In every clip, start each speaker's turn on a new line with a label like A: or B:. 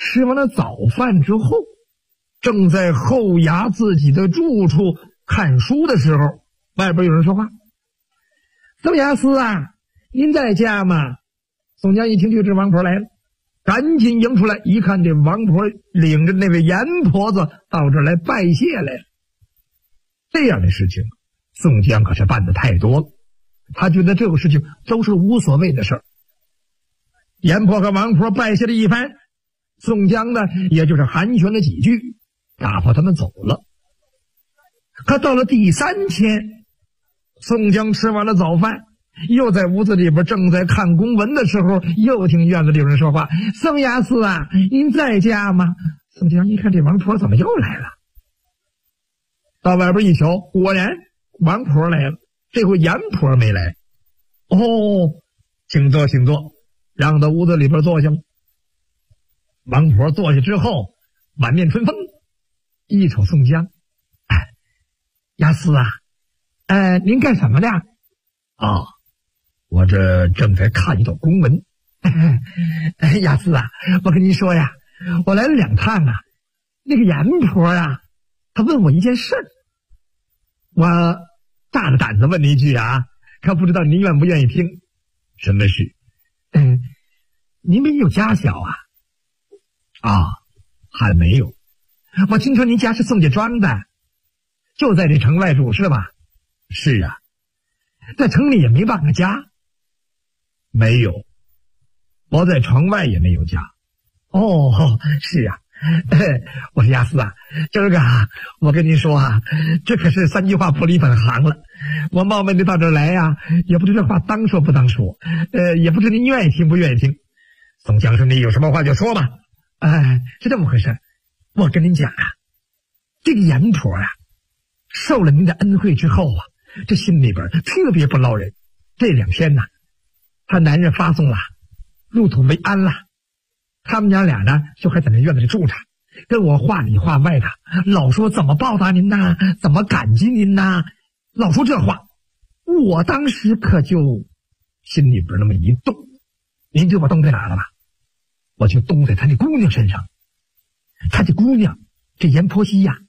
A: 吃完了早饭之后，正在后衙自己的住处看书的时候，外边有人说话：“宋押司啊，您在家吗？”宋江一听就知王婆来了，赶紧迎出来，一看这王婆领着那位严婆子到这儿来拜谢来了。这样的事情宋江可是办的太多了，他觉得这个事情都是无所谓的事儿。严婆和王婆拜谢了一番，宋江呢也就是寒暄了几句，打发他们走了。可到了第3天，宋江吃完了早饭，又在屋子里边正在看公文的时候，又听院子里有人说话：“宋押司啊，您在家吗？”宋江一看这王婆怎么又来了，到外边一瞧，果然王婆来了，这回严婆没来。哦，请坐请坐，让到屋子里边坐下了。王婆坐下之后，满面春风，一瞅宋江：“押司啊，您干什么的？”“哦，我这正在看一道公文。”“押司啊，我跟您说呀，我来了2趟啊。那个严婆啊，她问我一件事，我大着胆子问了一句啊，可不知道您愿不愿意听。”“什么事？”“您没有家小啊？”“啊，还没有。我听说您家是宋家庄的，就在这城外住是吧？”“是啊。”“在城里也没半个家？”“没有，我在城外也没有家。”“哦，是啊。我说押司啊，今儿个我跟您说啊，这可是3句话不离本行了。我冒昧的到这儿来呀，也不知这话当说不当说，也不知您愿意听不愿意听。”宋江说：“你有什么话就说吧。”“是这么回事，我跟您讲啊，这个严婆啊，受了您的恩惠之后啊，这心里边特别不捞人。这2天呐，她男人发送了，入土为安了。他们娘俩呢，就还在那院子里住着，跟我话里话外的，老说怎么报答您呐，怎么感激您呐，老说这话。我当时可就心里边那么一动，您知道我动在哪儿了吧？我就动在他那姑娘身上。他这姑娘，这严婆惜呀，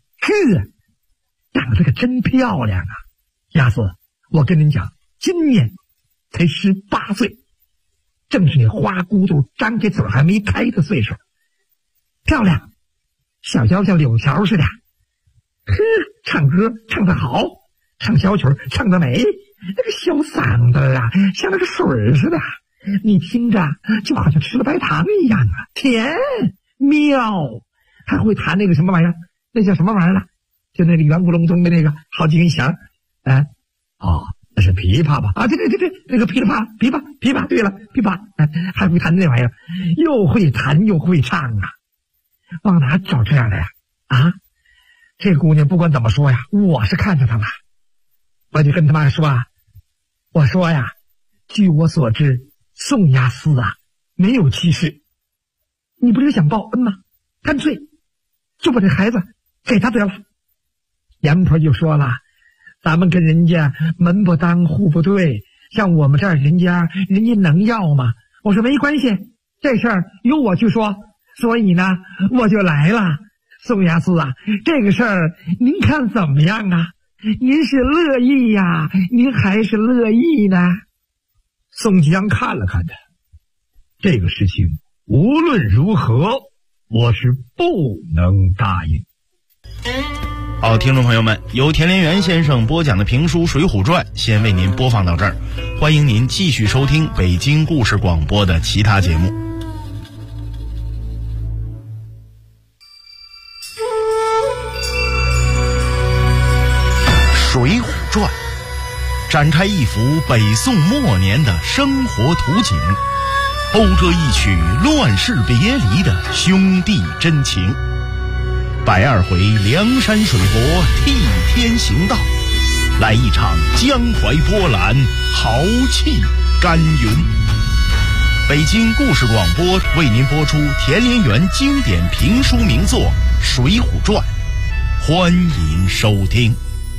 A: 长得可真漂亮啊！押司，我跟您讲，今年才18岁。正是那花骨朵张开嘴还没开的岁数，漂亮，小腰像柳条似的，唱歌唱得好，唱小曲唱得美，那个小嗓子啊，像那个水似的，你听着就好像吃了白糖一样啊，甜妙。还会弹那个什么玩意儿，那叫什么玩意儿了？就那个圆咕隆咚的那个好几根弦。那是琵琶吧？对，那个琵琶，对了，琵琶，还会弹那玩意儿，又会弹又会唱啊！往哪找这样的呀？这姑娘不管怎么说呀，我是看上她了。我就跟他妈说啊，我说呀，据我所知，宋押司啊没有妻室，你不是想报恩吗？干脆就把这孩子给他得了。严婆就说了，咱们跟人家门不当户不对，像我们这儿人家能要吗？我说没关系，这事儿由我去说，所以呢我就来了。宋押司啊，这个事儿您看怎么样啊？您是乐意呀，您还是乐意呢？宋江看了看他，这个事情无论如何我是不能答应。
B: 好，听众朋友们，由田连元先生播讲的评书《水浒传》先为您播放到这儿，欢迎您继续收听北京故事广播的其他节目。《水浒传》展开一幅北宋末年的生活图景，勾勒一曲乱世别离的兄弟真情。102回梁山水泊替天行道，来一场江淮波澜，豪气干云。北京故事广播为您播出田连元经典评书名作《水浒传》，欢迎收听。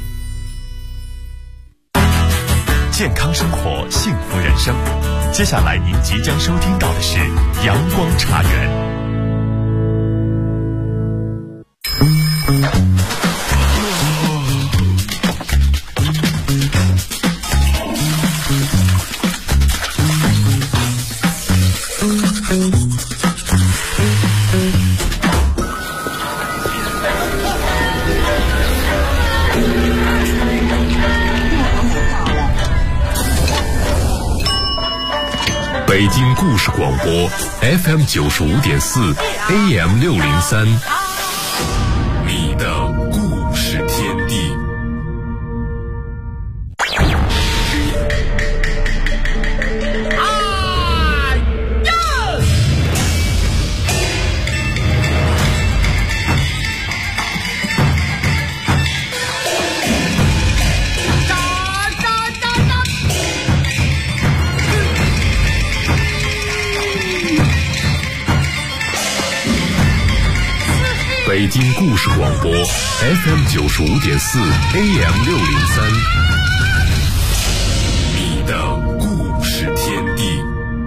C: 健康生活，幸福人生。接下来您即将收听到的是阳光茶园。 播 FM 95.4 AM 603，你的故事天地。北京故事广播 FM 95.4 AM 603，你的故事天地。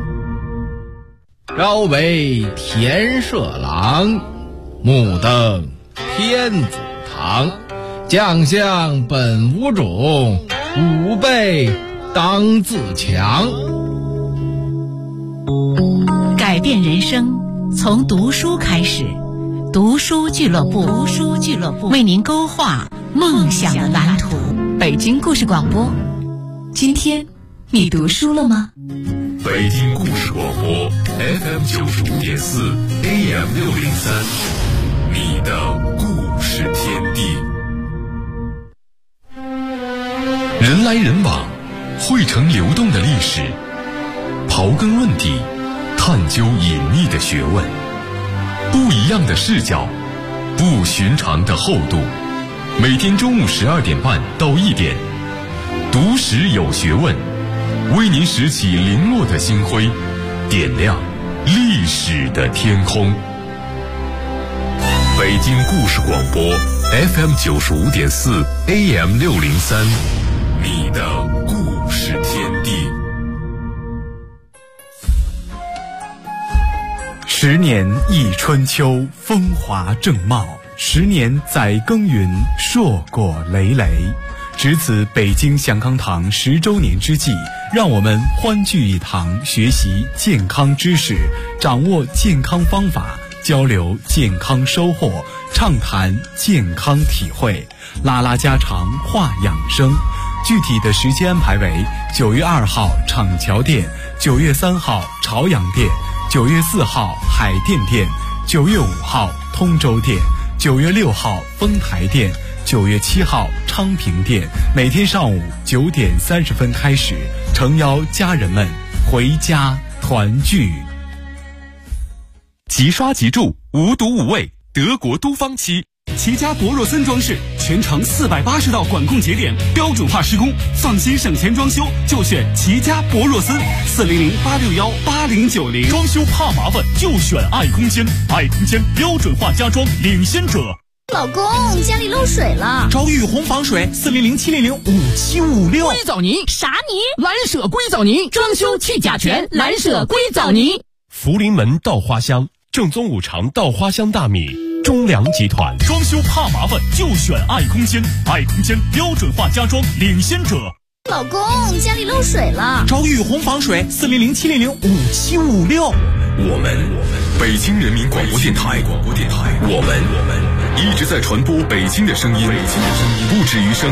D: 朝为田舍郎，暮登天子堂。将相本无种，吾辈当自强。
E: 改变人生，从读书开始。读书俱乐部，为您勾画梦想的蓝图。北京故事广播，今天你读书了吗？
C: 北京故事广播 FM 95.4 AM 603，你的故事天地。人来人往，汇成流动的历史，刨根问底，探究隐秘的学问。不一样的视角，不寻常的厚度。每天中午12点半到1点，读史有学问，为您拾起零落的星辉，点亮历史的天空。北京故事广播 FM 95.4 AM 603，你的故事天地。
F: 10年一春秋，风华正茂；10年载耕耘，硕果累累。值此北京祥康堂10周年之际，让我们欢聚一堂，学习健康知识，掌握健康方法，交流健康收获，畅谈健康体会，拉拉家常，话养生。具体的时间安排为9月2号厂桥店，9月3号朝阳店，9月4号海淀店，9月5号通州店，9月6号丰台店，9月7号昌平店。每天上午9点30分开始，诚邀家人们回家团聚。
C: 即刷即住，无毒无味，德国都芳漆。
G: 齐家博若森装饰，全程480道管控节点，标准化施工，放心省钱装修就选齐家博若森，400-861-8090。
C: 装修怕麻烦就选爱空间，爱空间标准化家装领先者。
H: 老公，家里漏水了，
G: 找雨虹防水，400-700-5756。
I: 硅藻泥？
H: 啥泥？
I: 蓝舍硅藻泥，装修去甲醛，蓝舍硅藻泥。
C: 福临门稻花香，正宗五常稻花香大米。中粮集团装修怕麻烦就选爱空间，爱空间标准化家装领先者。
H: 老公，家里漏水了，
G: 找雨虹防水，400-700-5756。
C: 我们北京人民广播电台，我们一直在传播北京的声音，不止于声。